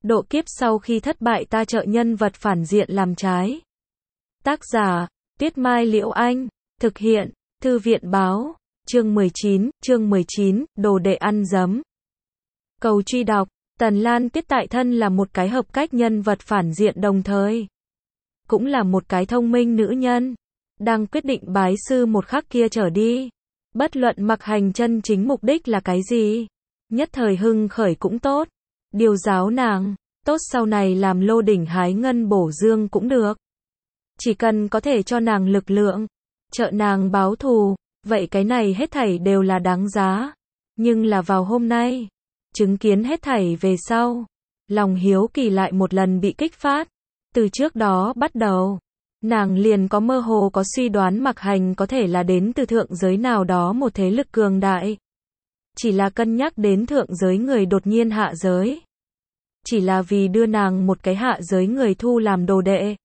Độ kiếp sau khi thất bại ta trợ nhân vật phản diện làm trái. Tác giả, Tuyết Mai Liễu Anh. Thực hiện, Thư viện Báo. Chương 19, đồ đệ ăn dấm. Cầu truy đọc, Tần Lan Tiết tại thân là một cái hợp cách nhân vật phản diện đồng thời. Cũng là một cái thông minh nữ nhân. Đang quyết định bái sư một khắc kia trở đi. Bất luận Mặc Hành chân chính mục đích là cái gì. Nhất thời hưng khởi cũng tốt. Điều giáo nàng, tốt sau này làm lô đỉnh hái ngân bổ dương cũng được. Chỉ cần có thể cho nàng lực lượng, trợ nàng báo thù, vậy cái này hết thảy đều là đáng giá. Nhưng là vào hôm nay, chứng kiến hết thảy về sau, lòng hiếu kỳ lại một lần bị kích phát. Từ trước đó bắt đầu, nàng liền có mơ hồ có suy đoán Mặc Hành có thể là đến từ thượng giới nào đó một thế lực cường đại. Chỉ là cân nhắc đến thượng giới người đột nhiên hạ giới. Chỉ là vì đưa nàng một cái hạ giới người thu làm đồ đệ.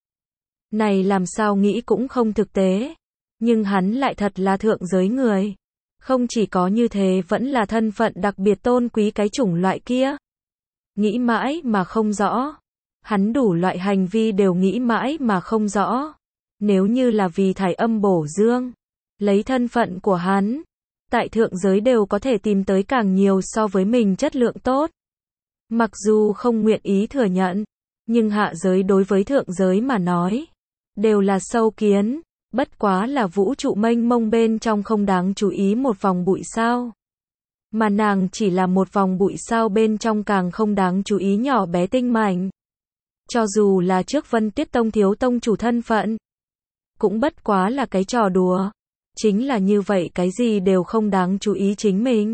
Này làm sao nghĩ cũng không thực tế. Nhưng hắn lại thật là thượng giới người. Không chỉ có như thế vẫn là thân phận đặc biệt tôn quý cái chủng loại kia. Nghĩ mãi mà không rõ. Hắn đủ loại hành vi đều nghĩ mãi mà không rõ. Nếu như là vì thải âm bổ dương, lấy thân phận của hắn, tại thượng giới đều có thể tìm tới càng nhiều so với mình chất lượng tốt. Mặc dù không nguyện ý thừa nhận, nhưng hạ giới đối với thượng giới mà nói, đều là sâu kiến, bất quá là vũ trụ mênh mông bên trong không đáng chú ý một vòng bụi sao. Mà nàng chỉ là một vòng bụi sao bên trong càng không đáng chú ý nhỏ bé tinh mảnh. Cho dù là trước Vân Tiết Tông thiếu tông chủ thân phận, cũng bất quá là cái trò đùa. Chính là như vậy cái gì đều không đáng chú ý chính mình.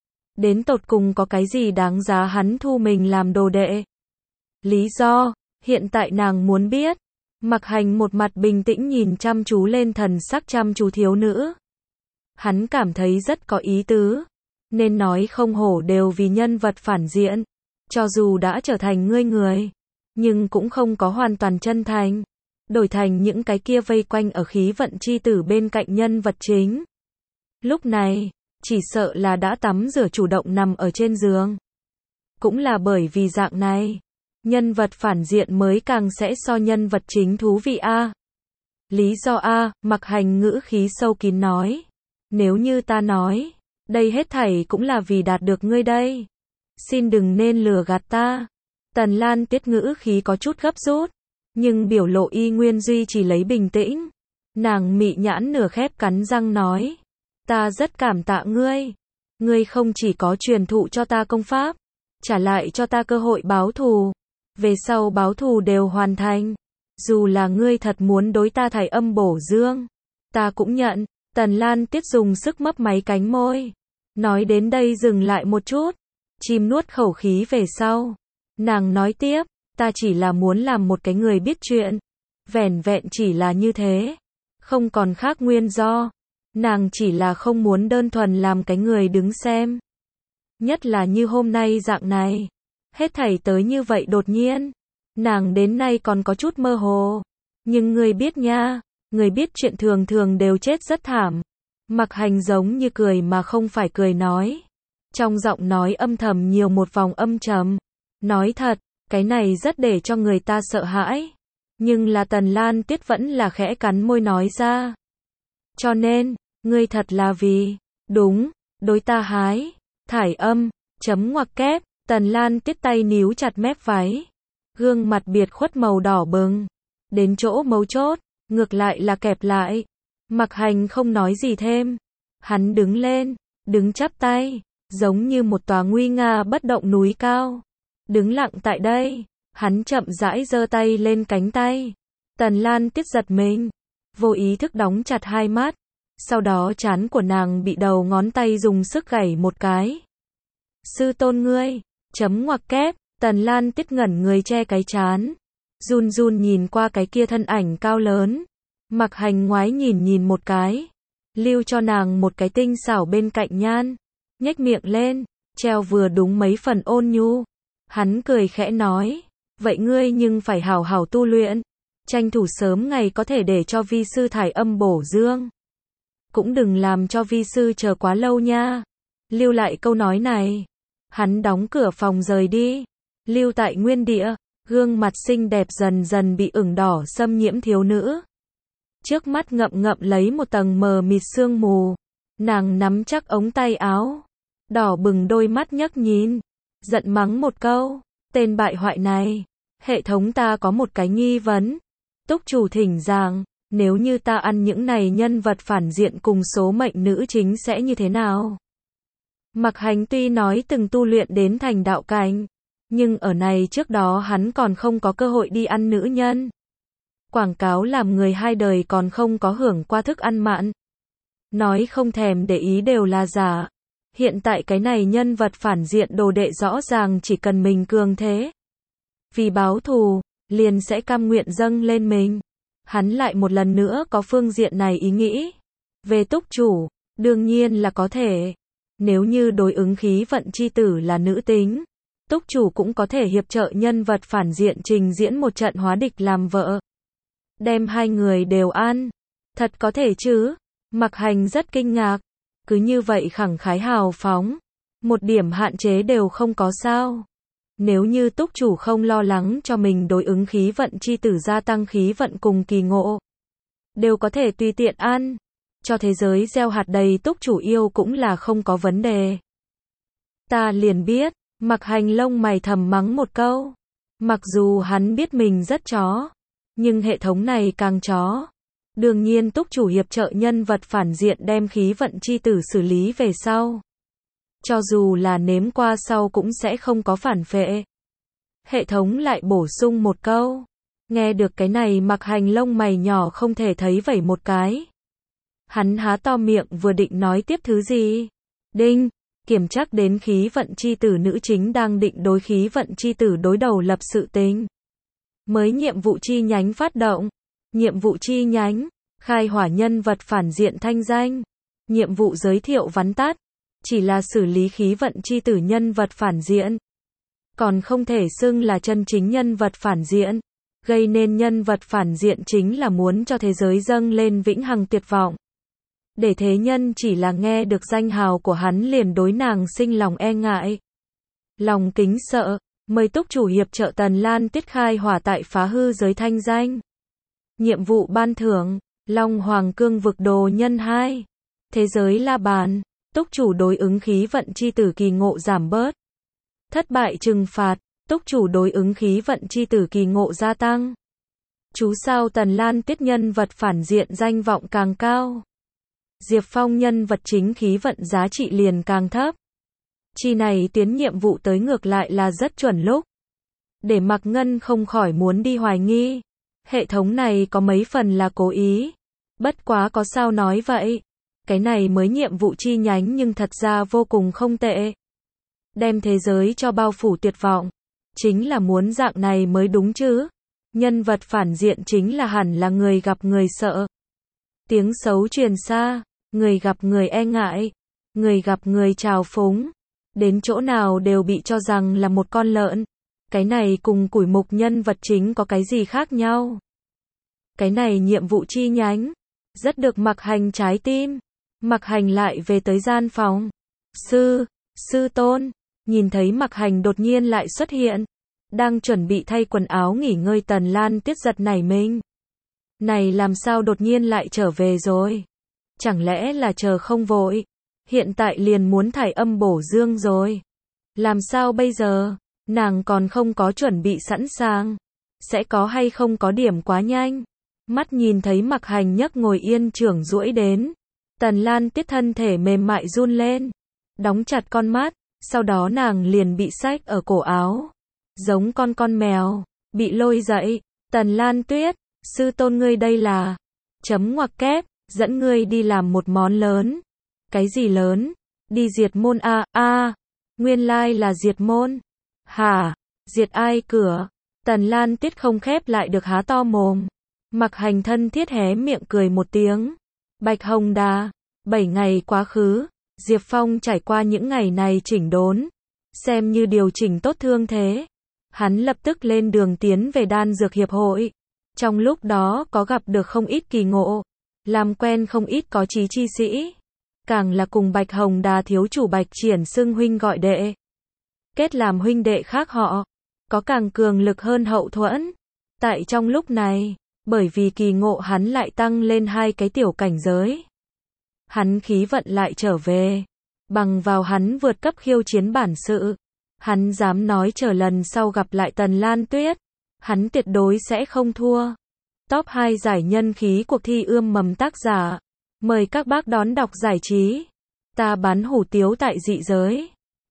Đến tột cùng có cái gì đáng giá hắn thu mình làm đồ đệ? Lý do, hiện tại nàng muốn biết. Mặc Hành một mặt bình tĩnh nhìn chăm chú lên thần sắc chăm chú thiếu nữ. Hắn cảm thấy rất có ý tứ. Nên nói không hổ đều vì nhân vật phản diện. Cho dù đã trở thành ngươi người, nhưng cũng không có hoàn toàn chân thành. Đổi thành những cái kia vây quanh ở khí vận chi tử bên cạnh nhân vật chính. Lúc này, chỉ sợ là đã tắm rửa chủ động nằm ở trên giường. Cũng là bởi vì dạng này, nhân vật phản diện mới càng sẽ so nhân vật chính thú vị a. Lý do a, Mặc Hành ngữ khí sâu kín nói. Nếu như ta nói, đây hết thảy cũng là vì đạt được ngươi đây. Xin đừng nên lừa gạt ta. Tần Lan Tiết ngữ khí có chút gấp rút, nhưng biểu lộ y nguyên duy chỉ lấy bình tĩnh. Nàng mị nhãn nửa khép cắn răng nói. Ta rất cảm tạ ngươi. Ngươi không chỉ có truyền thụ cho ta công pháp, trả lại cho ta cơ hội báo thù. Về sau báo thù đều hoàn thành. Dù là ngươi thật muốn đối ta thải âm bổ dương, ta cũng nhận. Tần Lan Tiết dùng sức mấp máy cánh môi. Nói đến đây dừng lại một chút. Chìm nuốt khẩu khí về sau. Nàng nói tiếp, ta chỉ là muốn làm một cái người biết chuyện. Vẻn vẹn chỉ là như thế. Không còn khác nguyên do. Nàng chỉ là không muốn đơn thuần làm cái người đứng xem. Nhất là như hôm nay dạng này. Hết thảy tới như vậy đột nhiên. Nàng đến nay còn có chút mơ hồ. Nhưng người biết nha. Người biết chuyện thường thường đều chết rất thảm. Mặc Hành giống như cười mà không phải cười nói. Trong giọng nói âm thầm nhiều một vòng âm trầm. Nói thật, cái này rất để cho người ta sợ hãi. Nhưng là Tần Lan Tiết vẫn là khẽ cắn môi nói ra. Cho nên, ngươi thật là vì, đúng, đối ta hái, thải âm, chấm ngoặc kép, Tần Lan Tiết tay níu chặt mép váy. Gương mặt biệt khuất màu đỏ bừng. Đến chỗ mấu chốt, ngược lại là kẹp lại. Mặc Hành không nói gì thêm. Hắn đứng lên, đứng chắp tay, giống như một tòa nguy nga bất động núi cao. Đứng lặng tại đây, hắn chậm rãi giơ tay lên cánh tay. Tần Lan Tiết giật mình, vô ý thức đóng chặt hai mắt. Sau đó trán của nàng bị đầu ngón tay dùng sức gảy một cái. Sư tôn ngươi, chấm ngoặc kép, Tần Lan Tiết ngẩn người che cái trán. Run run nhìn qua cái kia thân ảnh cao lớn. Mặc Hành ngoái nhìn một cái. Lưu cho nàng một cái tinh xảo bên cạnh nhan. Nhếch miệng lên, treo vừa đúng mấy phần ôn nhu. Hắn cười khẽ nói. Vậy ngươi nhưng phải hảo hảo tu luyện. Tranh thủ sớm ngày có thể để cho vi sư thải âm bổ dương. Cũng đừng làm cho vi sư chờ quá lâu nha. Lưu lại câu nói này. Hắn đóng cửa phòng rời đi. lưu tại nguyên địa, gương mặt xinh đẹp dần dần bị ửng đỏ xâm nhiễm thiếu nữ. Trước mắt ngậm ngậm lấy một tầng mờ mịt sương mù, nàng nắm chắc ống tay áo, đỏ bừng đôi mắt nhấc nhìn, giận mắng một câu, tên bại hoại này, hệ thống ta có một cái nghi vấn, túc chủ thỉnh giảng, nếu như ta ăn những này nhân vật phản diện cùng số mệnh nữ chính sẽ như thế nào? Mặc Hành tuy nói từng tu luyện đến thành đạo cảnh, nhưng ở này trước đó hắn còn không có cơ hội đi ăn nữ nhân. Quảng cáo làm người hai đời còn không có hưởng qua thức ăn mặn. Nói không thèm để ý đều là giả. Hiện tại cái này nhân vật phản diện đồ đệ rõ ràng chỉ cần mình cường thế. Vì báo thù, liền sẽ cam nguyện dâng lên mình. Hắn lại một lần nữa có phương diện này ý nghĩ. Về túc chủ, đương nhiên là có thể. Nếu như đối ứng khí vận chi tử là nữ tính, túc chủ cũng có thể hiệp trợ nhân vật phản diện trình diễn một trận hóa địch làm vợ. Đem hai người đều ăn. Thật có thể chứ? Mặc Hành rất kinh ngạc. Cứ như vậy khẳng khái hào phóng. Một điểm hạn chế đều không có sao. Nếu như túc chủ không lo lắng cho mình đối ứng khí vận chi tử gia tăng khí vận cùng kỳ ngộ, đều có thể tùy tiện ăn. Cho thế giới gieo hạt đầy túc chủ yêu cũng là không có vấn đề. Ta liền biết, Mặc Hành lông mày thầm mắng một câu. Mặc dù hắn biết mình rất chó, nhưng hệ thống này càng chó. Đương nhiên túc chủ hiệp trợ nhân vật phản diện đem khí vận chi tử xử lý về sau. Cho dù là nếm qua sau cũng sẽ không có phản phệ. Hệ thống lại bổ sung một câu. Nghe được cái này Mặc Hành lông mày nhỏ không thể thấy vẩy một cái. Hắn há to miệng vừa định nói tiếp thứ gì. Đinh, kiểm chắc đến khí vận chi tử nữ chính đang định đối khí vận chi tử đối đầu lập sự tình. Mới nhiệm vụ chi nhánh phát động. Nhiệm vụ chi nhánh, khai hỏa nhân vật phản diện thanh danh. Nhiệm vụ giới thiệu vắn tắt, chỉ là xử lý khí vận chi tử nhân vật phản diện. Còn không thể xưng là chân chính nhân vật phản diện. Gây nên nhân vật phản diện chính là muốn cho thế giới dâng lên vĩnh hằng tuyệt vọng. Để thế nhân chỉ là nghe được danh hào của hắn liền đối nàng sinh lòng e ngại. Lòng kính sợ, mời túc chủ hiệp trợ Tần Lan Tiết khai hỏa tại phá hư giới thanh danh. Nhiệm vụ ban thưởng, Long Hoàng Cương vực đồ nhân 2. Thế giới la bàn, túc chủ đối ứng khí vận chi tử kỳ ngộ giảm bớt. Thất bại trừng phạt, túc chủ đối ứng khí vận chi tử kỳ ngộ gia tăng. Chú sao Tần Lan Tiết nhân vật phản diện danh vọng càng cao. Diệp Phong nhân vật chính khí vận giá trị liền càng thấp. Chi này tiến nhiệm vụ tới ngược lại là rất chuẩn lúc. Để Mạc Ngân không khỏi muốn đi hoài nghi. Hệ thống này có mấy phần là cố ý. Bất quá có sao nói vậy. Cái này mới nhiệm vụ chi nhánh nhưng thật ra vô cùng không tệ. Đem thế giới cho bao phủ tuyệt vọng. Chính là muốn dạng này mới đúng chứ. Nhân vật phản diện chính là hẳn là người gặp người sợ. Tiếng xấu truyền xa. Người gặp người e ngại. Người gặp người trào phúng. Đến chỗ nào đều bị cho rằng là một con lợn. Cái này cùng củi mục nhân vật chính có cái gì khác nhau. Cái này nhiệm vụ chi nhánh. Rất được Mặc Hành trái tim. Mặc Hành lại về tới gian phòng. Sư tôn. Nhìn thấy Mặc Hành đột nhiên lại xuất hiện. Đang chuẩn bị thay quần áo nghỉ ngơi Tần Lan Tiết giật nảy mình. Này làm sao đột nhiên lại trở về rồi. Chẳng lẽ là chờ không vội. Hiện tại liền muốn thải âm bổ dương rồi. Làm sao bây giờ? Nàng còn không có chuẩn bị sẵn sàng. Sẽ có hay không có điểm quá nhanh. Mắt nhìn thấy Mặc Hành nhấc ngồi yên trưởng duỗi đến. Tần Lan Tiết thân thể mềm mại run lên. Đóng chặt con mắt. Sau đó nàng liền bị xách ở cổ áo. Giống con mèo. Bị lôi dậy. Tần Lan Tuyết. Sư tôn ngươi đây là. Chấm ngoặc kép. Dẫn ngươi đi làm một món lớn. Cái gì lớn? Đi diệt môn a. Nguyên lai là diệt môn. Hả? Diệt ai cửa? Tần Lan Tiết không khép lại được há to mồm. Mặc Hành thân thiết hé miệng cười một tiếng. Bạch Hồng Đà. 7 ngày quá khứ. Diệp Phong trải qua những ngày này chỉnh đốn. Xem như điều chỉnh tốt thương thế. Hắn lập tức lên đường tiến về đan dược hiệp hội. Trong lúc đó có gặp được không ít kỳ ngộ. Làm quen không ít có chí chi sĩ. Càng là cùng Bạch Hồng Đà thiếu chủ Bạch Triển xưng huynh gọi đệ. Kết làm huynh đệ khác họ. có càng cường lực hơn hậu thuẫn. Tại trong lúc này, bởi vì kỳ ngộ hắn lại tăng lên 2 cái tiểu cảnh giới. Hắn khí vận lại trở về. Bằng vào hắn vượt cấp khiêu chiến bản sự. Hắn dám nói chờ lần sau gặp lại Tần Lan Tuyết. Hắn tuyệt đối sẽ không thua. Top 2 giải nhân khí cuộc thi ươm mầm tác giả. Mời các bác đón đọc giải trí. Ta bán hủ tiếu tại dị giới.